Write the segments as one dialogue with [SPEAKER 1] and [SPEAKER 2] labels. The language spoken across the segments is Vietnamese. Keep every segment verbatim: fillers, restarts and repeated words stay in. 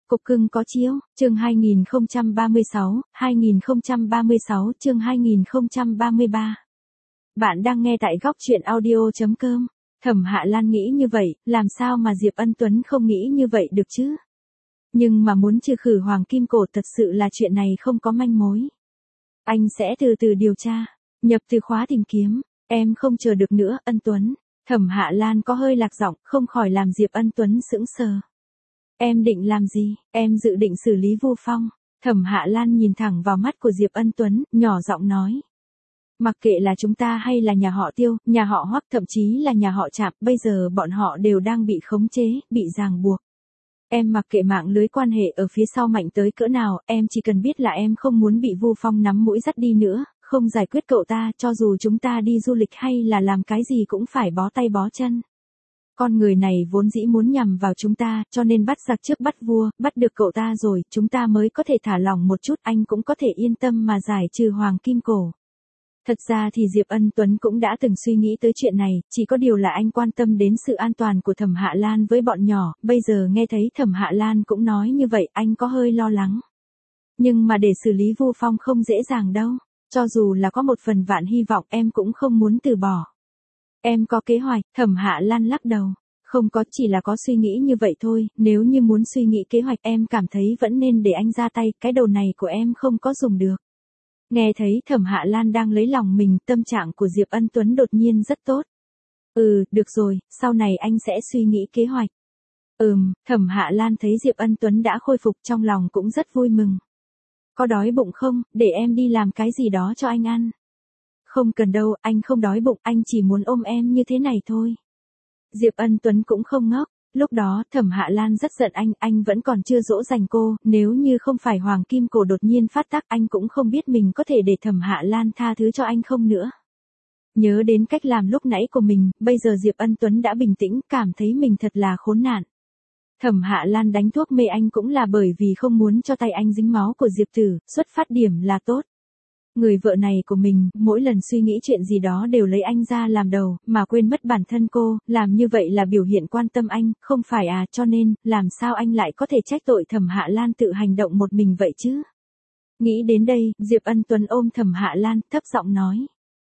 [SPEAKER 1] Cục cưng có chiếu, chương hai nghìn không trăm ba mươi sáu, hai nghìn không trăm ba mươi sáu, chương hai nghìn không trăm ba mươi ba. Bạn đang nghe tại góc truyện audio chấm com. Thẩm Hạ Lan nghĩ như vậy, làm sao mà Diệp Ân Tuấn không nghĩ như vậy được chứ? Nhưng mà muốn trừ khử Hoàng Kim Cổ thật sự là chuyện này không có manh mối. Anh sẽ từ từ điều tra, nhập từ khóa tìm kiếm, em không chờ được nữa, Ân Tuấn. Thẩm Hạ Lan có hơi lạc giọng, không khỏi làm Diệp Ân Tuấn sững sờ. Em định làm gì? Em dự định xử lý Vu Phong. Thẩm Hạ Lan nhìn thẳng vào mắt của Diệp Ân Tuấn, nhỏ giọng nói. Mặc kệ là chúng ta hay là nhà họ Tiêu, nhà họ Hoắc, thậm chí là nhà họ Trạm, bây giờ bọn họ đều đang bị khống chế, bị ràng buộc. Em mặc kệ mạng lưới quan hệ ở phía sau mạnh tới cỡ nào, em chỉ cần biết là em không muốn bị Vu Phong nắm mũi dắt đi nữa, không giải quyết cậu ta, cho dù chúng ta đi du lịch hay là làm cái gì cũng phải bó tay bó chân. Con người này vốn dĩ muốn nhằm vào chúng ta, cho nên bắt giặc trước bắt vua, bắt được cậu ta rồi, chúng ta mới có thể thả lỏng một chút, anh cũng có thể yên tâm mà giải trừ Hoàng Kim Cổ. Thật ra thì Diệp Ân Tuấn cũng đã từng suy nghĩ tới chuyện này, chỉ có điều là anh quan tâm đến sự an toàn của Thẩm Hạ Lan với bọn nhỏ, bây giờ nghe thấy Thẩm Hạ Lan cũng nói như vậy, anh có hơi lo lắng. Nhưng mà để xử lý Vu Phong không dễ dàng đâu, cho dù là có một phần vạn hy vọng em cũng không muốn từ bỏ. Em có kế hoạch, Thẩm Hạ Lan lắc đầu. Không có, chỉ là có suy nghĩ như vậy thôi, nếu như muốn suy nghĩ kế hoạch em cảm thấy vẫn nên để anh ra tay, cái đầu này của em không có dùng được. Nghe thấy Thẩm Hạ Lan đang lấy lòng mình, tâm trạng của Diệp Ân Tuấn đột nhiên rất tốt. Ừ, được rồi, sau này anh sẽ suy nghĩ kế hoạch. Ừm, Thẩm Hạ Lan thấy Diệp Ân Tuấn đã khôi phục trong lòng cũng rất vui mừng. Có đói bụng không, để em đi làm cái gì đó cho anh ăn. Không cần đâu, anh không đói bụng, anh chỉ muốn ôm em như thế này thôi. Diệp Ân Tuấn cũng không ngốc, lúc đó Thẩm Hạ Lan rất giận anh, anh vẫn còn chưa dỗ dành cô, nếu như không phải Hoàng Kim Cổ đột nhiên phát tác anh cũng không biết mình có thể để Thẩm Hạ Lan tha thứ cho anh không nữa. Nhớ đến cách làm lúc nãy của mình, bây giờ Diệp Ân Tuấn đã bình tĩnh, cảm thấy mình thật là khốn nạn. Thẩm Hạ Lan đánh thuốc mê anh cũng là bởi vì không muốn cho tay anh dính máu của Diệp Tử, xuất phát điểm là tốt. Người vợ này của mình, mỗi lần suy nghĩ chuyện gì đó đều lấy anh ra làm đầu, mà quên mất bản thân cô, làm như vậy là biểu hiện quan tâm anh, không phải à, cho nên, làm sao anh lại có thể trách tội Thẩm Hạ Lan tự hành động một mình vậy chứ? Nghĩ đến đây, Diệp Ân Tuấn ôm Thẩm Hạ Lan, thấp giọng nói.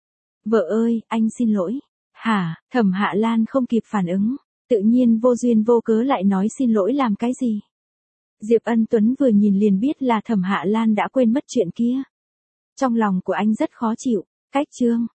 [SPEAKER 1] Vợ ơi, anh xin lỗi. Hả, Thẩm Hạ Lan không kịp phản ứng, tự nhiên vô duyên vô cớ lại nói xin lỗi làm cái gì? Diệp Ân Tuấn vừa nhìn liền biết là Thẩm Hạ Lan đã quên mất chuyện kia. Trong lòng của anh rất khó chịu, cách chương,